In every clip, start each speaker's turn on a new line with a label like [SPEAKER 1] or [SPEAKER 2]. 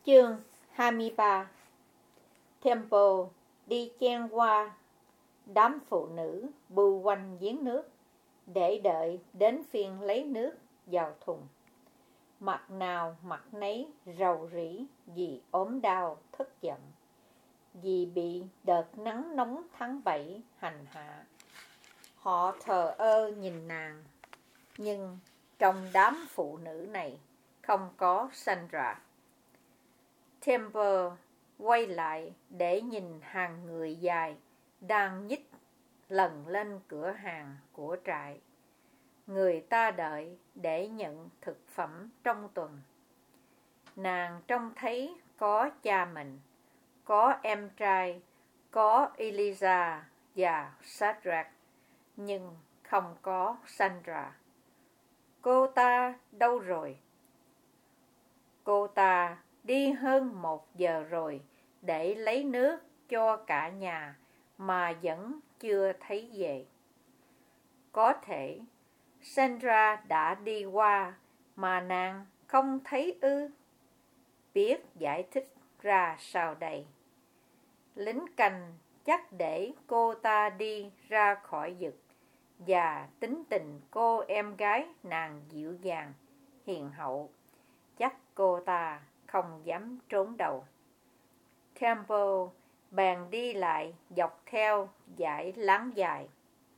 [SPEAKER 1] Chương 23. Temple đi chen qua đám phụ nữ bưu quanh giếng nước để đợi đến phiên lấy nước vào thùng. Mặt nào mặt nấy rầu rĩ vì ốm đau thất vọng, vì bị đợt nắng nóng tháng 7 hành hạ. Họ thờ ơ nhìn nàng, nhưng trong đám phụ nữ này không có Sandra. Temple quay lại để nhìn hàng người dài đang nhích lần lên cửa hàng của trại. Người ta đợi để nhận thực phẩm trong tuần. Nàng trông thấy có cha mình, có em trai, có Eliza và Shadrach, nhưng không có Sandra. Cô ta đâu rồi? Cô ta đi hơn 1 giờ rồi để lấy nước cho cả nhà mà vẫn chưa thấy về. Có thể Sandra đã đi qua mà nàng không thấy ư? Biết giải thích ra sao đây? Lính canh chắc để cô ta đi ra khỏi vực, và tính tình cô em gái nàng dịu dàng, hiền hậu, chắc cô ta không dám trốn đâu. Temple bèn đi lại dọc theo dãy láng dài.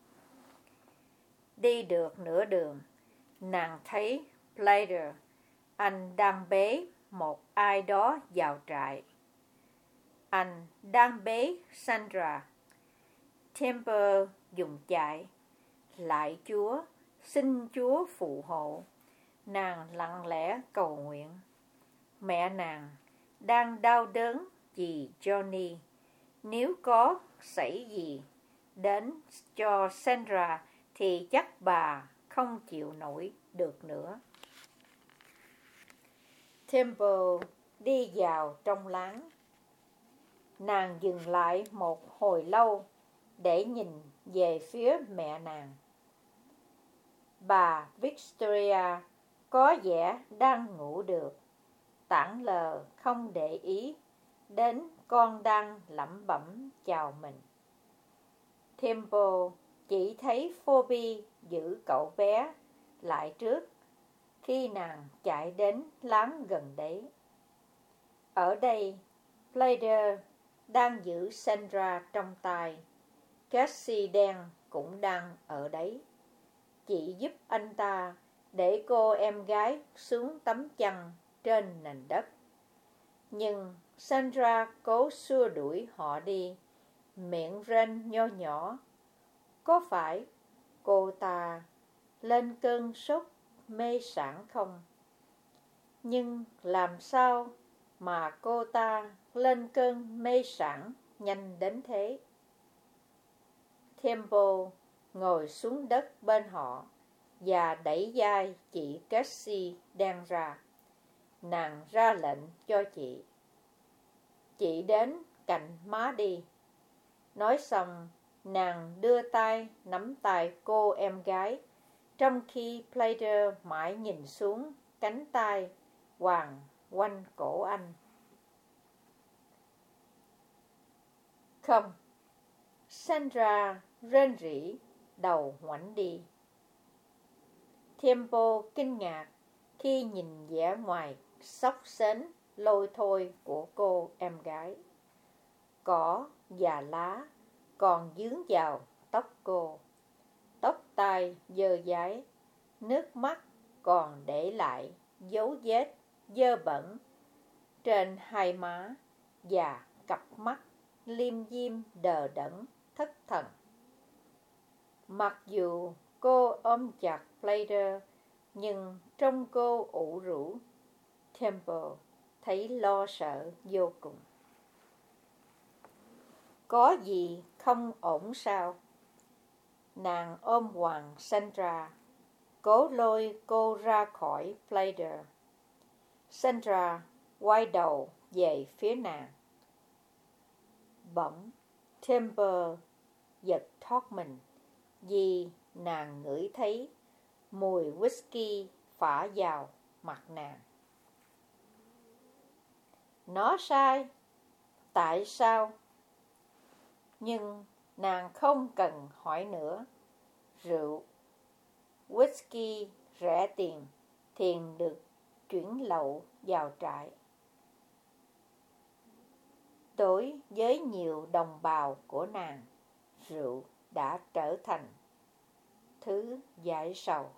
[SPEAKER 1] Đi được nửa đường, nàng thấy Plater, anh đang bế một ai đó vào trại. Anh đang bế Sandra. Temple dùng chạy. Lạy Chúa, xin Chúa phù hộ. Nàng lặng lẽ cầu nguyện. Mẹ nàng đang đau đớn vì Johnny. Nếu có xảy gì đến cho Sandra thì chắc bà không chịu nổi được nữa. Temple đi vào trong láng. Nàng dừng lại một hồi lâu để nhìn về phía mẹ nàng. Bà Victoria có vẻ đang ngủ được, tảng lờ không để ý đến con đang lẩm bẩm chào mình. Temple chỉ thấy Phoebe giữ cậu bé lại trước khi nàng chạy đến láng gần đấy. Ở đây, Plater đang giữ Sandra trong tay. Cassie đen cũng đang ở đấy. Chị giúp anh ta để cô em gái xuống tấm chăn trên nền đất. Nhưng Sandra cố xua đuổi họ đi, miệng rên nho nhỏ. Có phải cô ta lên cơn sốt mê sảng không? Nhưng làm sao mà cô ta lên cơn mê sảng nhanh đến thế? Temple ngồi xuống đất bên họ và đẩy vai chị Cassie đang ra. Nàng ra lệnh cho chị. Chị đến cạnh má đi. Nói xong, nàng đưa tay nắm tay cô em gái, trong khi Plater mãi nhìn xuống cánh tay quàng quanh cổ anh. Không. Sandra rên rỉ, đầu ngoảnh đi. Temple kinh ngạc khi nhìn vẻ ngoài xốc xếch lôi thôi của cô em gái. Cỏ và lá còn dướng vào tóc cô. Tóc tai dơ dáy, nước mắt còn để lại dấu vết dơ bẩn trên hai má và cặp mắt liêm diêm đờ đẫn thất thần. Mặc dù cô ôm chặt Plater, nhưng trông cô ủ rũ. Temple thấy lo sợ vô cùng. Có gì không ổn sao? Nàng ôm hoàng Sandra, cố lôi cô ra khỏi Plater. Sandra quay đầu về phía nàng. Bỗng Temple giật thoát mình vì nàng ngửi thấy mùi whisky phả vào mặt nàng. Nó sai. Tại sao? Nhưng nàng không cần hỏi nữa. Rượu, whisky rẻ tiền, Thiền được chuyển lậu vào trại. Đối với nhiều đồng bào của nàng, rượu đã trở thành thứ giải sầu.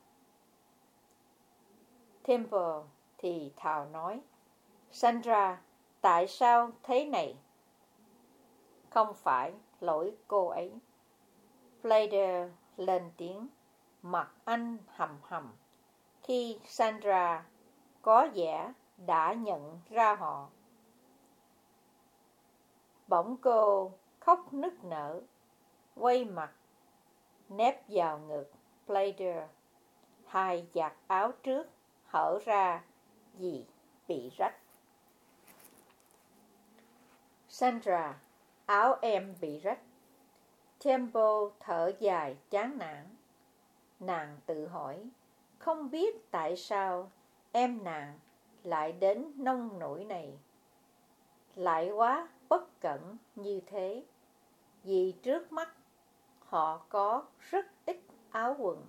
[SPEAKER 1] Temple thì thào nói, Sandra, tại sao thế này? Không phải lỗi cô ấy. Playder lên tiếng, mặt anh hầm hầm, khi Sandra có vẻ đã nhận ra họ. Bỗng cô khóc nức nở, quay mặt, nép vào ngực Playder. Hai vạt áo trước hở ra vì bị rách. Sandra, áo em bị rách. Temple thở dài chán nản. Nàng tự hỏi, không biết tại sao em nàng lại đến nông nỗi này, lại quá bất cẩn như thế, vì trước mắt họ có rất ít áo quần.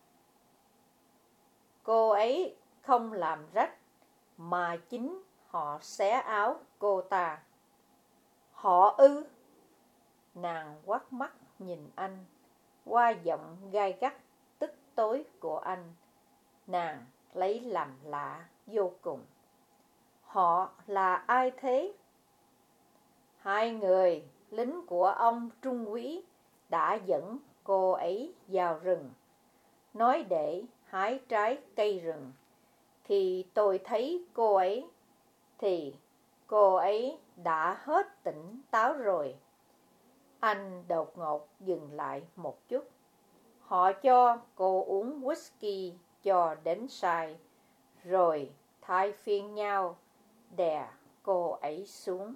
[SPEAKER 1] Cô ấy không làm rách, mà chính họ xé áo cô ta. Họ ư? Nàng quắt mắt nhìn anh, qua giọng gai gắt tức tối của anh, nàng lấy làm lạ vô cùng. Họ là ai thế? Hai người lính của ông trung úy đã dẫn cô ấy vào rừng, nói để hái trái cây rừng. Khi tôi thấy cô ấy, thì cô ấy đã hết tỉnh táo rồi. Anh đột ngột dừng lại một chút. Họ cho cô uống whisky cho đến say, rồi thay phiên nhau đè cô ấy xuống.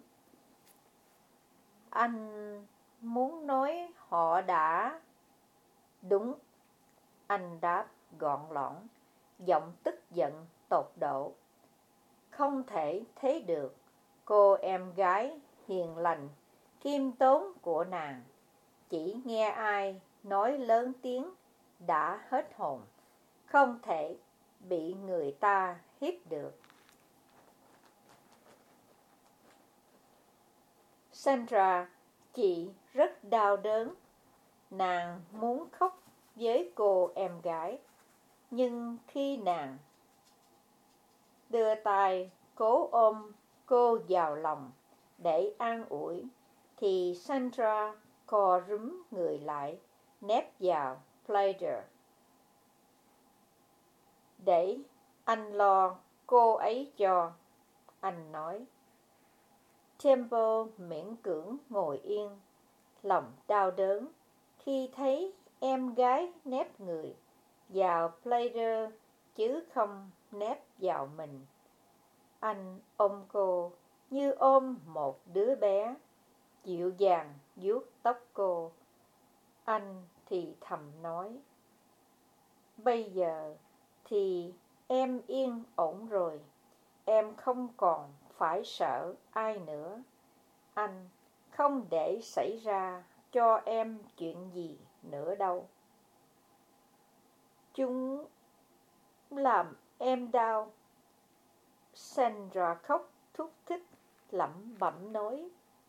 [SPEAKER 1] Anh muốn nói họ đã... Đúng, anh đáp gọn lỏn, giọng tức giận tột độ. Không thể thế được, cô em gái hiền lành, khiêm tốn của nàng. Chỉ nghe ai nói lớn tiếng đã hết hồn, không thể bị người ta hiếp được. Sandra, chị rất đau đớn. Nàng muốn khóc với cô em gái, nhưng khi nàng đưa tay cố ôm cô vào lòng để an ủi, thì Sandra co rúm người lại, nép vào Playder. Để anh lo cô ấy cho, anh nói. Temple miễn cưỡng ngồi yên, lòng đau đớn khi thấy em gái nép người vào Playder chứ không nép vào mình. Anh ôm cô như ôm một đứa bé, dịu dàng vuốt tóc cô. Anh thì thầm nói, bây giờ thì em yên ổn rồi, em không còn phải sợ ai nữa. Anh không để xảy ra cho em chuyện gì nữa đâu. Chúng làm em đau. Sandra khóc thúc thích, lẩm bẩm nói.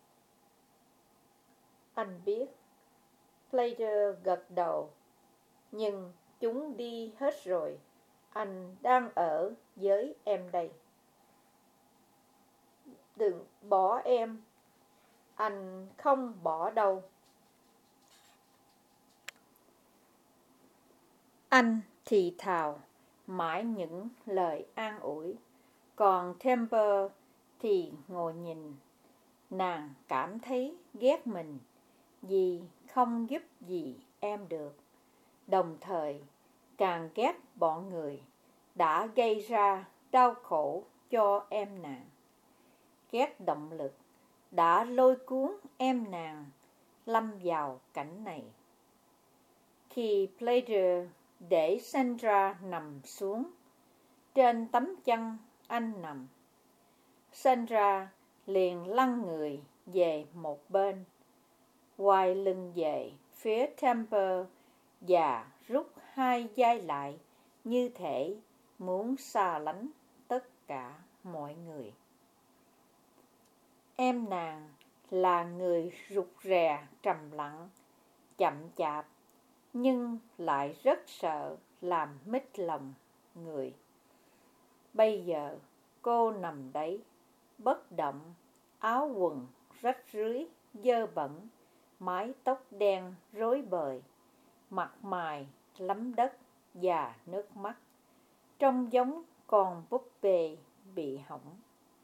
[SPEAKER 1] Anh biết. Playder gật đầu. Nhưng chúng đi hết rồi. Anh đang ở với em đây. Đừng bỏ em. Anh không bỏ đâu. Anh thì thào mãi những lời an ủi. Còn Temple thì ngồi nhìn. Nàng cảm thấy ghét mình vì không giúp gì em được. Đồng thời càng ghét bọn người đã gây ra đau khổ cho em nàng. Ghét động lực đã lôi cuốn em nàng lâm vào cảnh này. Khi Playder để Sandra nằm xuống trên tấm chăn anh nằm, Sandra liền lăn người về một bên, quay lưng về phía Temple và rút hai vai lại như thể muốn xa lánh tất cả mọi người. Em nàng là người rụt rè trầm lặng, chậm chạp, nhưng lại rất sợ làm mít lòng người. Bây giờ cô nằm đấy, bất động, áo quần rách rưới, dơ bẩn, mái tóc đen rối bời, mặt mày lấm đất và nước mắt, trông giống con búp bê bị hỏng.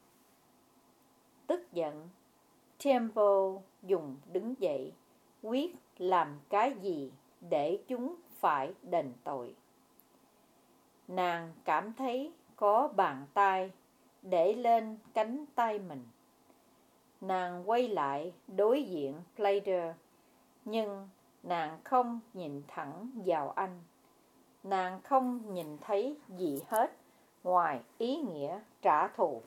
[SPEAKER 1] Tức giận, Temple dùng đứng dậy, quyết làm cái gì để chúng phải đền tội. Nàng cảm thấy có bàn tay để lên cánh tay mình. Nàng quay lại đối diện Plater, nhưng nàng không nhìn thẳng vào anh. Nàng không nhìn thấy gì hết ngoài ý nghĩa trả thù.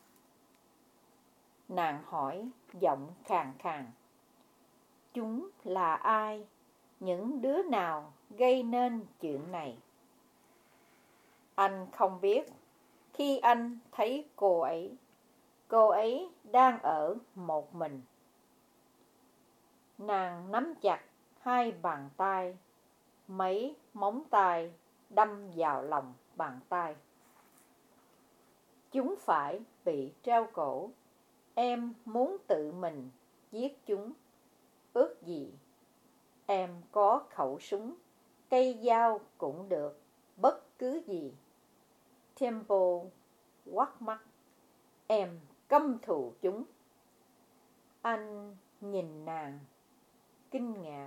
[SPEAKER 1] Nàng hỏi giọng khàn khàn: chúng là ai? Những đứa nào gây nên chuyện này? Anh không biết. Khi anh thấy cô ấy đang ở một mình. Nàng nắm chặt hai bàn tay, mấy móng tay đâm vào lòng bàn tay. Chúng phải bị treo cổ. Em muốn tự mình giết chúng. Ước gì em có khẩu súng, cây dao cũng được, bất cứ gì. Temple quắt mắt: em căm thù chúng. Anh nhìn nàng, kinh ngạc.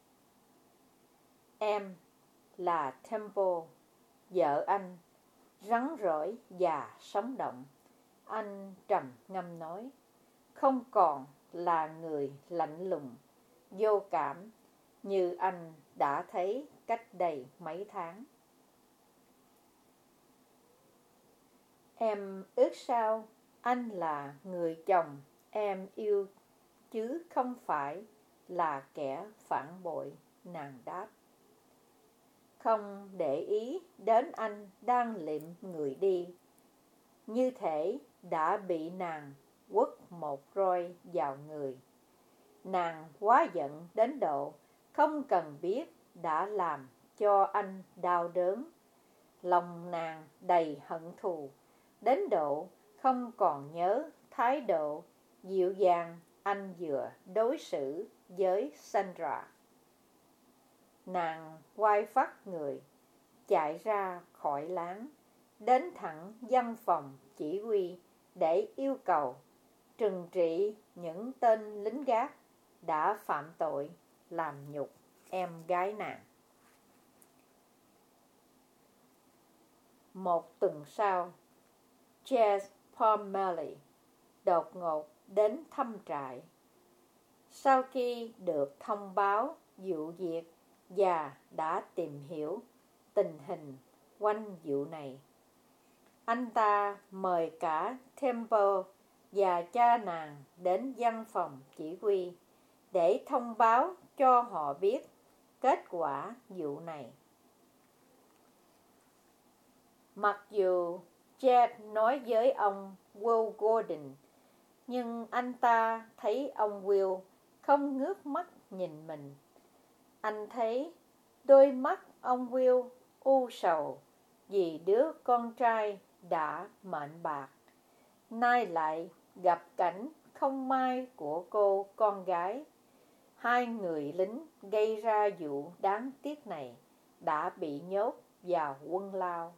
[SPEAKER 1] Em là Temple, vợ anh, rắn rỏi và sống động. Anh trầm ngâm nói, không còn là người lạnh lùng, vô cảm như anh đã thấy cách đây mấy tháng. Em ước sao anh là người chồng em yêu, chứ không phải là kẻ phản bội, nàng đáp. Không để ý đến anh đang liệm người đi, như thể đã bị nàng quất một roi vào người. Nàng quá giận đến độ không cần biết đã làm cho anh đau đớn. Lòng nàng đầy hận thù, đến độ không còn nhớ thái độ dịu dàng anh vừa đối xử với Sandra. Nàng quay phắt người, chạy ra khỏi láng, đến thẳng văn phòng chỉ huy để yêu cầu trừng trị những tên lính gác đã phạm tội làm nhục em gái nàng. Một tuần sau, Jess Parmalee đột ngột đến thăm trại. Sau khi được thông báo vụ việc và đã tìm hiểu tình hình quanh vụ này, anh ta mời cả Temple và cha nàng đến văn phòng chỉ huy để thông báo cho họ biết kết quả vụ này. Mặc dù Jed nói với ông Will Gordon, nhưng anh ta thấy ông Will không ngước mắt nhìn mình. Anh thấy đôi mắt ông Will u sầu vì đứa con trai đã mệnh bạc, nay lại gặp cảnh không may của cô con gái. Hai người lính gây ra vụ đáng tiếc này đã bị nhốt vào quân lao.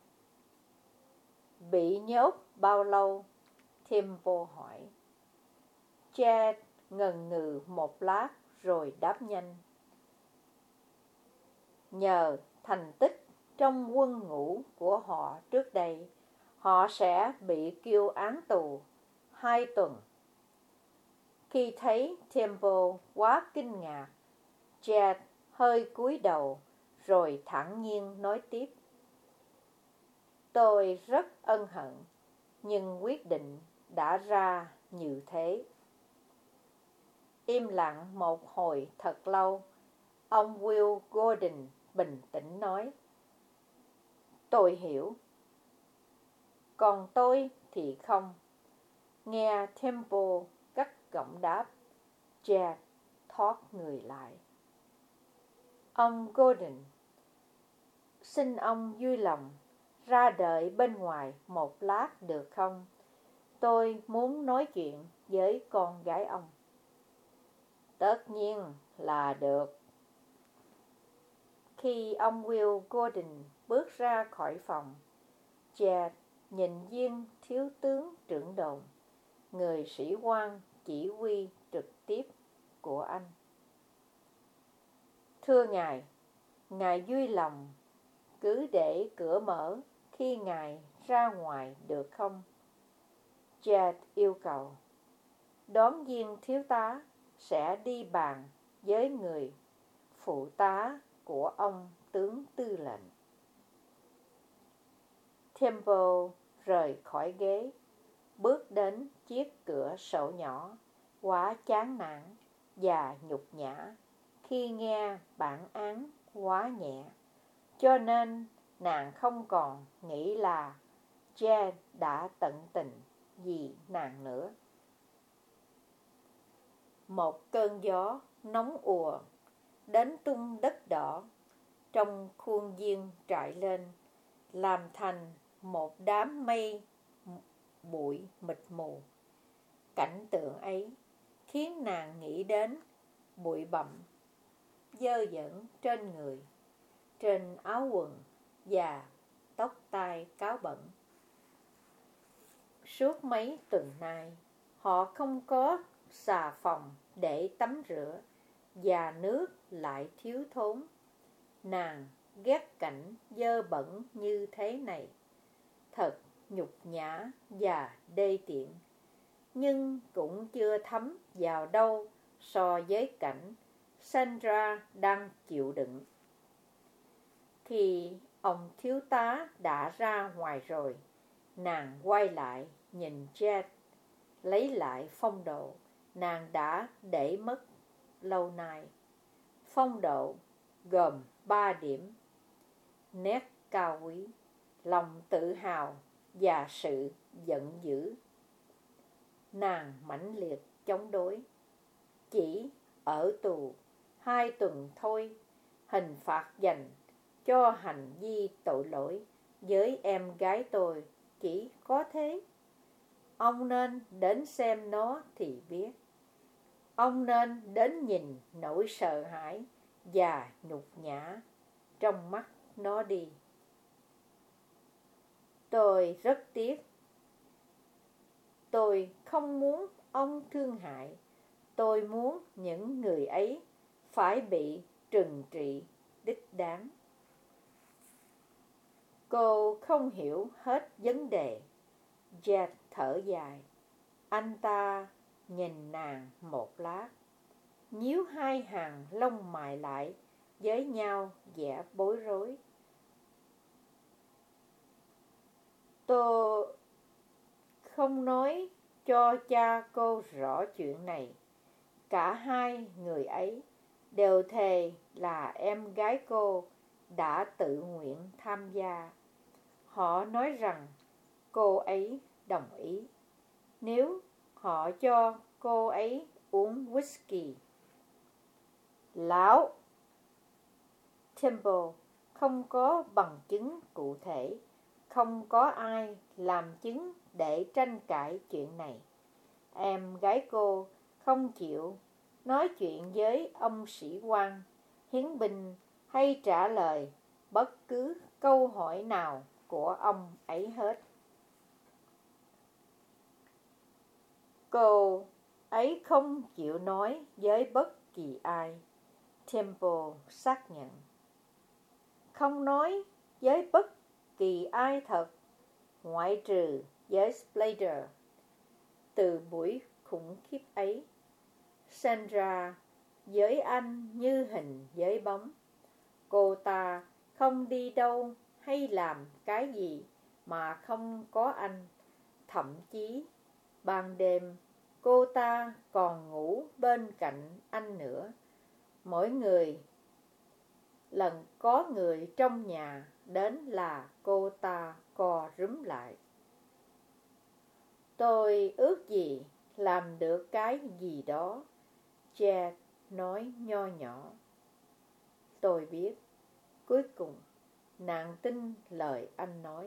[SPEAKER 1] Bị nhốt bao lâu? Temple hỏi. Chad ngần ngừ một lát rồi đáp nhanh. Nhờ thành tích trong quân ngũ của họ trước đây, họ sẽ bị kêu án tù 2 tuần. Khi thấy Temple quá kinh ngạc, Chad hơi cúi đầu rồi thản nhiên nói tiếp. Tôi rất ân hận, nhưng quyết định đã ra như thế. Im lặng một hồi thật lâu, ông Will Gordon bình tĩnh nói, tôi hiểu. Còn tôi thì không. Nghe Temple gắt gỏng đáp, Jack thoát người lại. Ông Gordon, xin ông vui lòng ra đợi bên ngoài một lát được không? Tôi muốn nói chuyện với con gái ông. Tất nhiên là được. Khi ông Will Gordon bước ra khỏi phòng, Jack nhìn viên thiếu tướng trưởng đồn, người sĩ quan chỉ huy trực tiếp của anh. Thưa ngài vui lòng cứ để cửa mở khi ngài ra ngoài được không? Jack yêu cầu. Đón viên thiếu tá sẽ đi bàn với người phụ tá của ông tướng tư lệnh. Temple rời khỏi ghế, bước đến chiếc cửa sổ nhỏ, quá chán nản và nhục nhã khi nghe bản án quá nhẹ, cho nên nàng không còn nghĩ là Jen đã tận tình vì nàng nữa. Một cơn gió nóng ùa đến tung đất đỏ trong khuôn viên trại lên, làm thành một đám mây bụi mịt mù. Cảnh tượng ấy khiến nàng nghĩ đến bụi bặm dơ dẫn trên người, trên áo quần và tóc tai cáo bẩn. Suốt mấy tuần nay, họ không có xà phòng để tắm rửa và nước lại thiếu thốn. Nàng ghét cảnh dơ bẩn như thế này, thật nhục nhã và đê tiện, nhưng cũng chưa thấm vào đâu so với cảnh Sandra đang chịu đựng. Khi ông thiếu tá đã ra ngoài rồi, nàng quay lại nhìn Jack, lấy lại phong độ nàng đã để mất lâu nay. Phong độ gồm 3 điểm: nét cao quý, lòng tự hào và sự giận dữ. Nàng mãnh liệt chống đối. Chỉ ở tù 2 tuần thôi, hình phạt dành cho hành vi tội lỗi với em gái tôi chỉ có thế. Ông nên đến xem nó thì biết. Ông nên đến nhìn nỗi sợ hãi và nhục nhã trong mắt nó đi. Tôi rất tiếc. Tôi không muốn ông thương hại. Tôi muốn những người ấy phải bị trừng trị đích đáng. Cô không hiểu hết vấn đề. Jack thở dài. Anh ta nhìn nàng một lát, nhíu 2 hàng lông mày lại với nhau vẻ bối rối. Tôi không nói cho cha cô rõ chuyện này. Cả 2 người ấy đều thề là em gái cô đã tự nguyện tham gia. Họ nói rằng cô ấy đồng ý nếu họ cho cô ấy uống whisky. Lão Temple không có bằng chứng cụ thể, không có ai làm chứng để tranh cãi chuyện này. Em gái cô không chịu nói chuyện với ông sĩ quan, hiến binh hay trả lời bất cứ câu hỏi nào của ông ấy hết. Cô ấy không chịu nói với bất kỳ ai, Temple xác nhận. Không nói với bất kỳ ai thật, ngoại trừ với Splater. Từ buổi khủng khiếp ấy, Sandra với anh như hình với bóng. Cô ta không đi đâu hay làm cái gì mà không có anh. Thậm chí ban đêm cô ta còn ngủ bên cạnh anh nữa. Mỗi lần có người trong nhà đến là cô ta co rúm lại. Tôi ước gì làm được cái gì đó, Chad nói nho nhỏ. Tôi biết. Cuối cùng, nàng tin lời anh nói.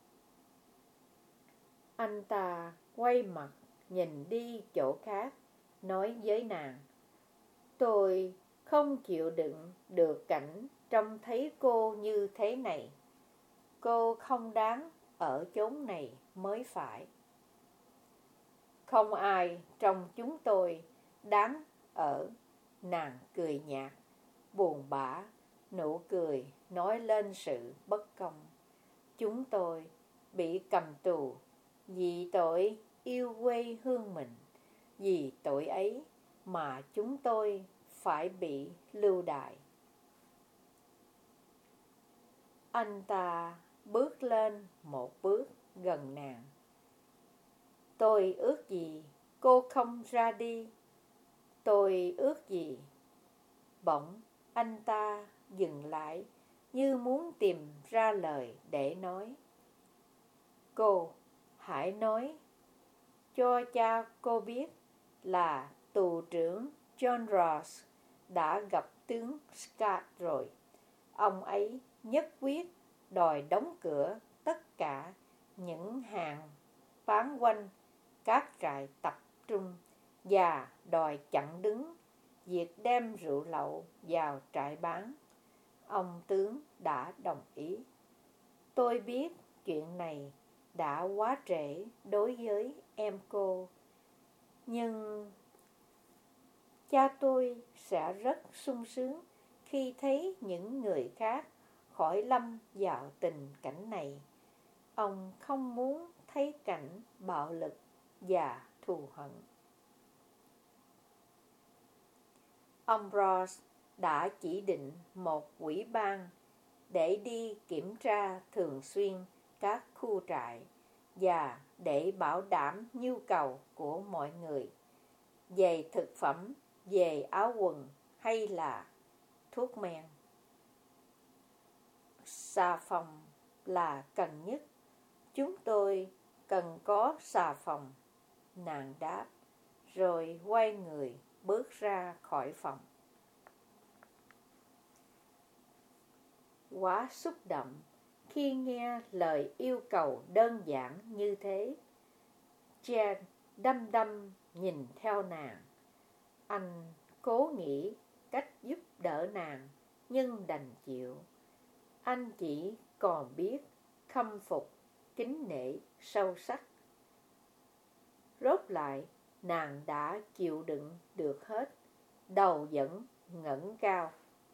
[SPEAKER 1] Anh ta quay mặt nhìn đi chỗ khác, nói với nàng. Tôi không chịu đựng được cảnh trông thấy cô như thế này. Cô không đáng ở chốn này mới phải. Không ai trong chúng tôi đáng ở. Nàng cười nhạt, buồn bã, nụ cười nói lên sự bất công. Chúng tôi bị cầm tù vì tội yêu quê hương mình. Vì tội ấy mà chúng tôi phải bị lưu đày. Anh ta bước lên một bước gần nàng. Tôi ước gì cô không ra đi. Tôi ước gì. Bỗng anh ta dừng lại như muốn tìm ra lời để nói. Cô hãy nói cho cha cô biết là tù trưởng John Ross đã gặp tướng Scott rồi. Ông ấy nhất quyết đòi đóng cửa tất cả những hàng bán quanh các trại tập trung và đòi chặn đứng việc đem rượu lậu vào trại bán. Ông tướng đã đồng ý. Tôi biết chuyện này đã quá trễ đối với em cô, nhưng cha tôi sẽ rất sung sướng khi thấy những người khác khỏi lâm vào tình cảnh này. Ông không muốn thấy cảnh bạo lực và thù hận. Ông Ross đã chỉ định một ủy ban để đi kiểm tra thường xuyên các khu trại và để bảo đảm nhu cầu của mọi người về thực phẩm, về áo quần hay là thuốc men. Xà phòng là cần nhất. Chúng tôi cần có xà phòng, nàng đáp, rồi quay người bước ra khỏi phòng. Quá xúc động khi nghe lời yêu cầu đơn giản như thế. Jen đăm đăm nhìn theo nàng. Anh cố nghĩ cách giúp đỡ nàng, nhưng đành chịu. Anh chỉ còn biết khâm phục, kính nể sâu sắc. Rốt lại, nàng đã chịu đựng được hết, đầu vẫn ngẩng cao.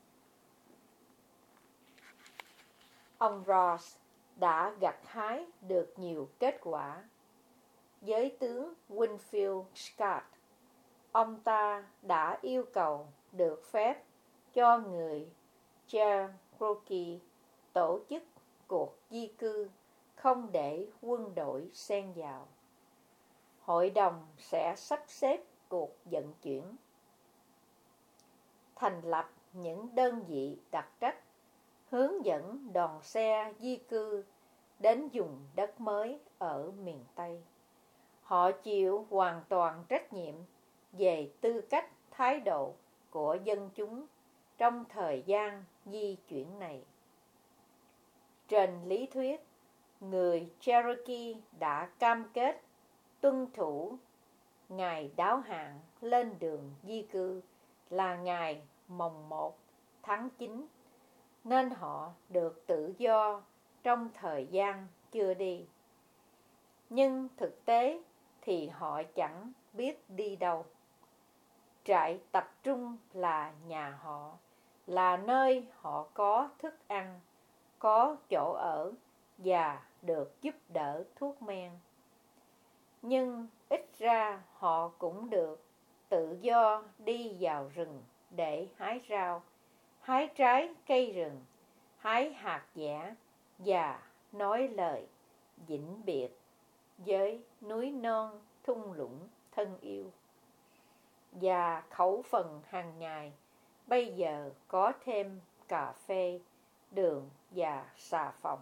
[SPEAKER 1] Ông Ross đã gặt hái được nhiều kết quả. Với tướng Winfield Scott, ông ta đã yêu cầu được phép cho người Cherokee tổ chức cuộc di cư, không để quân đội xen vào. Hội đồng sẽ sắp xếp cuộc vận chuyển, thành lập những đơn vị đặc trách, hướng dẫn đoàn xe di cư đến vùng đất mới ở miền Tây. Họ chịu hoàn toàn trách nhiệm về tư cách thái độ của dân chúng trong thời gian di chuyển này. Trên lý thuyết, người Cherokee đã cam kết tuân thủ ngày đáo hạn lên đường di cư là ngày mồng 1 tháng 9, nên họ được tự do trong thời gian chưa đi. Nhưng thực tế thì họ chẳng biết đi đâu. Trại tập trung là nhà họ, là nơi họ có thức ăn, có chỗ ở và được giúp đỡ thuốc men. Nhưng ít ra họ cũng được tự do đi vào rừng để hái rau, hái trái cây rừng, hái hạt dẻ và nói lời vĩnh biệt với núi non thung lũng thân yêu. Và khẩu phần hàng ngày bây giờ có thêm cà phê, đường và xà phòng.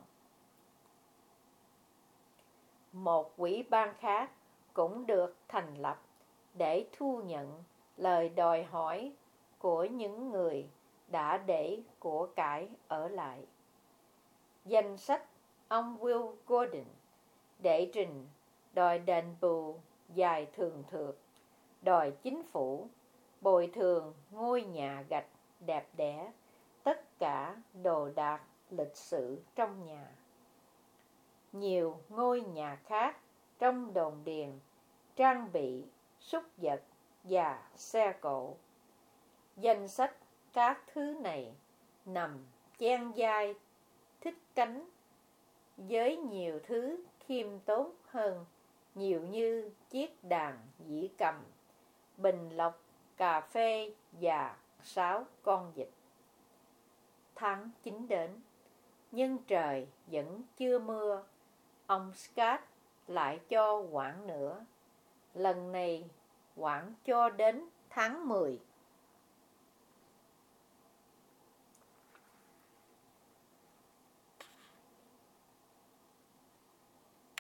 [SPEAKER 1] Một ủy ban khác cũng được thành lập để thu nhận lời đòi hỏi của những người đã để của cải ở lại. Danh sách ông Will Gordon đệ trình đòi đền bù dài thường thượt, đòi chính phủ bồi thường ngôi nhà gạch đẹp đẽ, tất cả đồ đạc lịch sử trong nhà. Nhiều ngôi nhà khác trong đồn điền trang bị súc vật và xe cộ. Danh sách các thứ này nằm chen vai thích cánh với nhiều thứ khiêm tốn hơn, nhiều như chiếc đàn dĩ cầm, bình lọc cà phê và 6 con vịt. Tháng 9 đến, nhưng trời vẫn chưa mưa. Ông Scott lại cho hoãn nữa. Lần này hoãn cho đến tháng 10.